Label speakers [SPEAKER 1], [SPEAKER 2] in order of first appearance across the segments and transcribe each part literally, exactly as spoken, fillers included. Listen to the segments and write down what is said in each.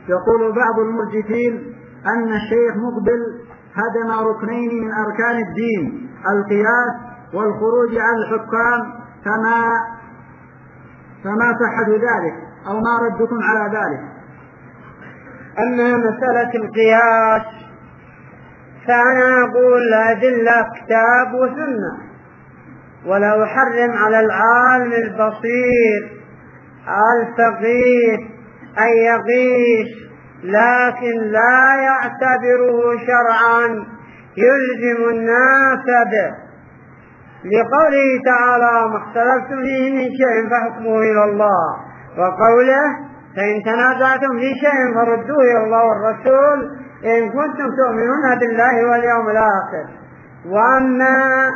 [SPEAKER 1] يقول بعض المرجفين أن الشيخ مقبل هدم ركنين من أركان الدين، القياس والخروج على الحكام، فما فما صحة ذلك أو ما ردكم على ذلك؟
[SPEAKER 2] أما مسألة القياس فأنا أقول الأدلة كتاب وسنة، ولا أحرم على العالم البصير الفقيه أن يقيس، لكن لا يعتبره شرعا يلزم الناس به، لقوله تعالى: ما اختلفتم فيه من شيء فحكمه إلى الله، وقوله: فإن تنازعتم في شيء فردوه إلى الله والرسول إن كنتم تؤمنون بالله واليوم الآخر. وأما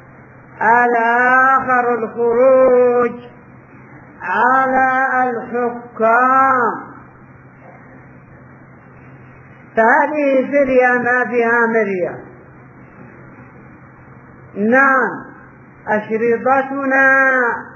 [SPEAKER 2] الآخر الخروج على الحكام فهذه فرية ما فيها مرية. نعم، أشرطتنا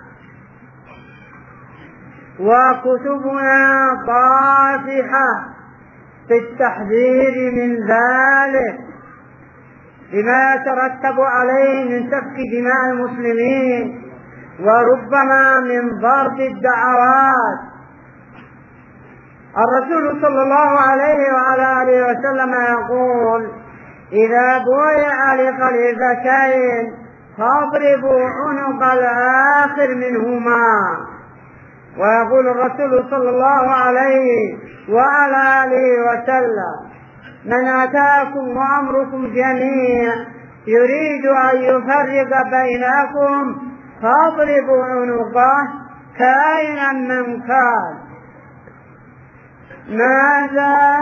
[SPEAKER 2] وكتبنا طافحة في التحذير من ذلك بما يترتب عليه من سفك دماء المسلمين وربما من ضرب الدعوات. الرسول صلى الله عليه وعلى آله وسلم يقول: إذا بويع لخليفتين فاضربوا عنق الآخر منهما. ويقول الرسول صلى الله عليه وعلى آله وسلم: من أتاكم وأمركم جميع يريد أن يفرق بينكم فاضربوا عنقه كائنا من كان. ماذا؟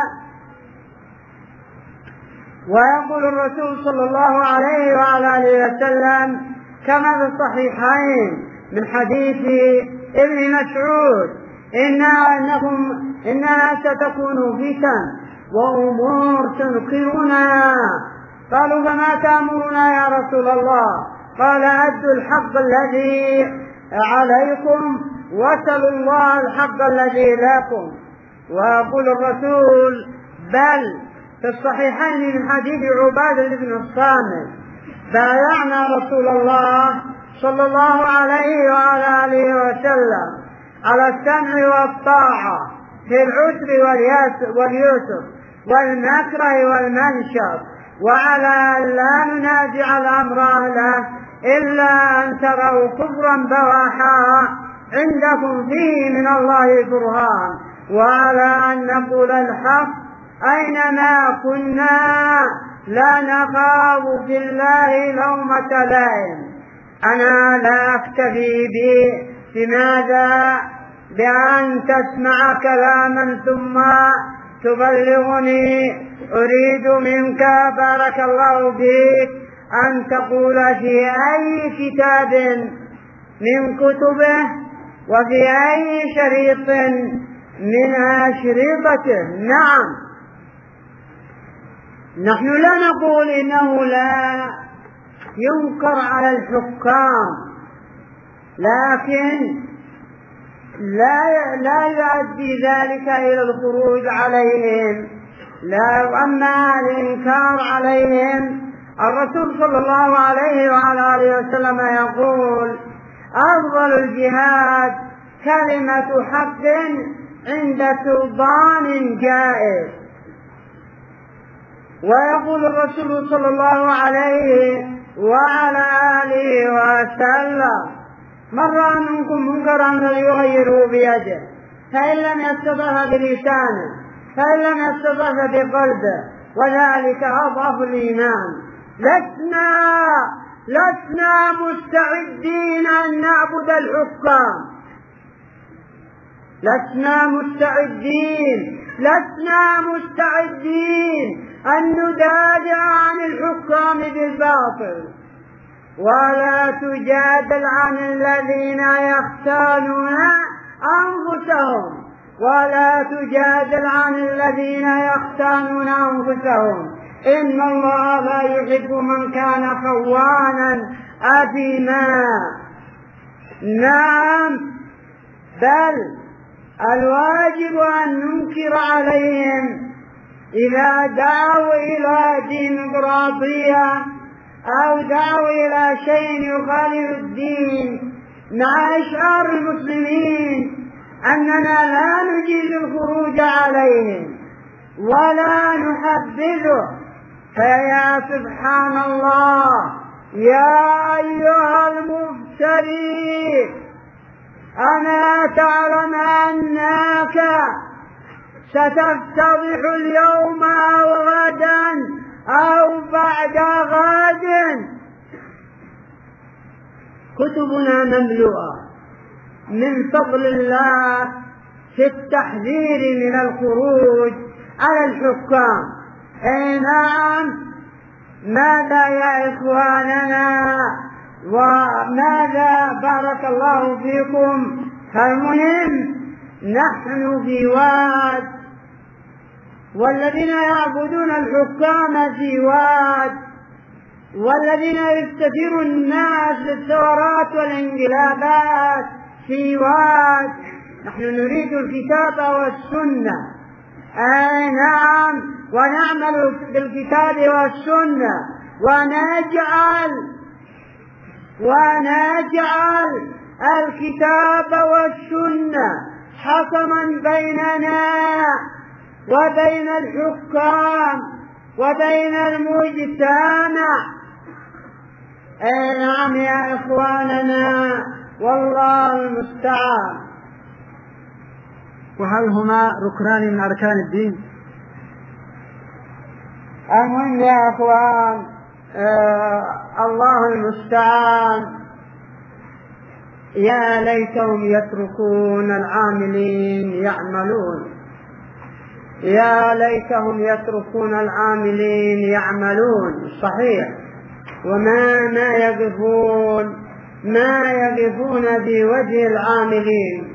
[SPEAKER 2] ويقول الرسول صلى الله عليه وعلى آله وسلم كما في الصحيحين من حديث ابن مسعود: إنها أنكم إنها ستكون فتن وأمور تنكرنا. قالوا: فما تأمرنا يا رسول الله؟ قال: أدوا الحق الذي عليكم وسلوا الله الحق الذي لكم. ويقول الرسول: بل في الصحيحين من حديث عبادة بن الصامت: بايعنا رسول الله صلى الله عليه وعلى آله وسلم على السمع والطاعة في العسر واليسر والمكره والمنشر، وعلى أن لا ننازع الأمر أهله إلا أن تروا كفرا بواحا عندكم فيه من الله برهان، وعلى أن نقول الحق أينما كنا لا نخاف في الله لومة لائم. أنا لا أكتفي به بماذا؟ بأن تسمع كلاما ثم تبلغني. أريد منك بارك الله بك أن تقول في أي كتاب من كتبه وفي أي شريط من أشرطته. نعم، نحن لا نقول إنه لا ينكر على الحكام، لكن لا لا يؤدي ذلك إلى الخروج عليهم. لا، أما الإنكار عليهم الرسول صلى الله عليه وعلى آله وسلم يقول: أفضل الجهاد كلمة حق عند سلطان جائر. ويقول الرسول صلى الله عليه وعلى آله وسلم: من رأى منكم منكرا فليغيره بيده، فإن لم يستطع بلسانه، فإن لم يستطع بقلبه، وذلك أضعف الإيمان. لسنا لسنا مستعدين أن نعبد الحكام، لسنا مستعدين لسنا مستعدين أن ندافع عن الحكام بالباطل. ولا تجادل عن الذين يختانون أنفسهم ولا تجادل عن الذين يختانون أنفسهم إن الله لا يحب من كان خوانا أثيما. نعم، بل الواجب أن ننكر عليهم إذا دعوا إلى ديمقراطية أو دعوا إلى شيء يخالف الدين، مع إشعار المسلمين أننا لا نجيز الخروج عليهم ولا نحبذه. فيا سبحان الله، يا أيها المفتري، أنا تعلم أنك ستفتضح اليوم أو غدا أو بعد غد. كتبنا مملوءة من فضل الله في التحذير من الخروج على الحكام. اي نعم، ماذا يا إخواننا وماذا؟ بارك الله فيكم. فالمهم نحن في واد، والذين يعبدون الحكام في واد، والذين يستثيرون الناس للثورات والانقلابات في واد. نحن نريد الكتاب والسنة، أي نعم، ونعمل بالكتاب والسنة، ونجعل ونجعل الكتاب والسنة حكما بيننا وبين الحكام وبين المجتمع. اي نعم يا اخواننا، والله المستعان.
[SPEAKER 1] وهل هما ركنان من اركان الدين؟
[SPEAKER 2] المهم يا اخوان، آه الله المستعان. يا ليتهم يتركون العاملين يعملون، يا ليتهم يتركون العاملين يعملون. صحيح، وما ما يقفون ما يقفون بوجه العاملين.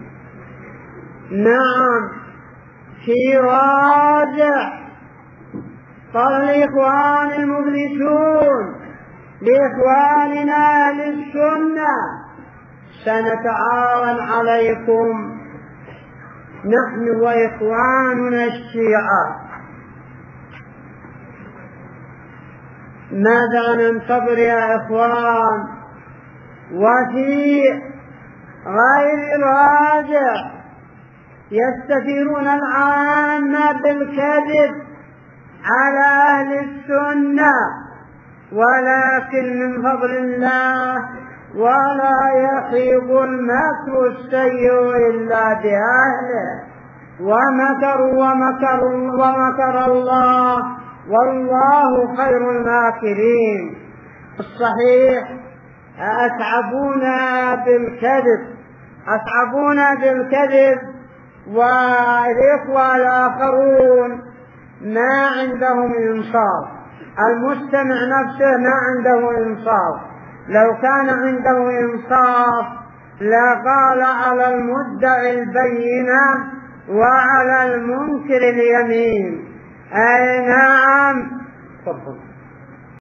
[SPEAKER 2] نعم، في راجع قال الإخوان المفلسون لإخواننا للسنة: سنتعاون عليكم نحن وإخواننا الشيعة. ماذا ننتظر يا إخوان؟ وفي غير راجع يستثيرون العامة بالكذب على أهل السنة، ولكن من فضل الله ولا يخيب المكر السيء إلا بأهله. ومكروا ومكروا ومكر الله والله خير الماكرين. الصحيح أتعبونا بالكذب أتعبونا بالكذب والإخوة الآخرون ما عندهم إنصاف. المستمع نفسه ما عنده إنصاف. لو كان عنده إنصاف لقال على المدعي البينة وعلى المنكر اليمين. أي نعم.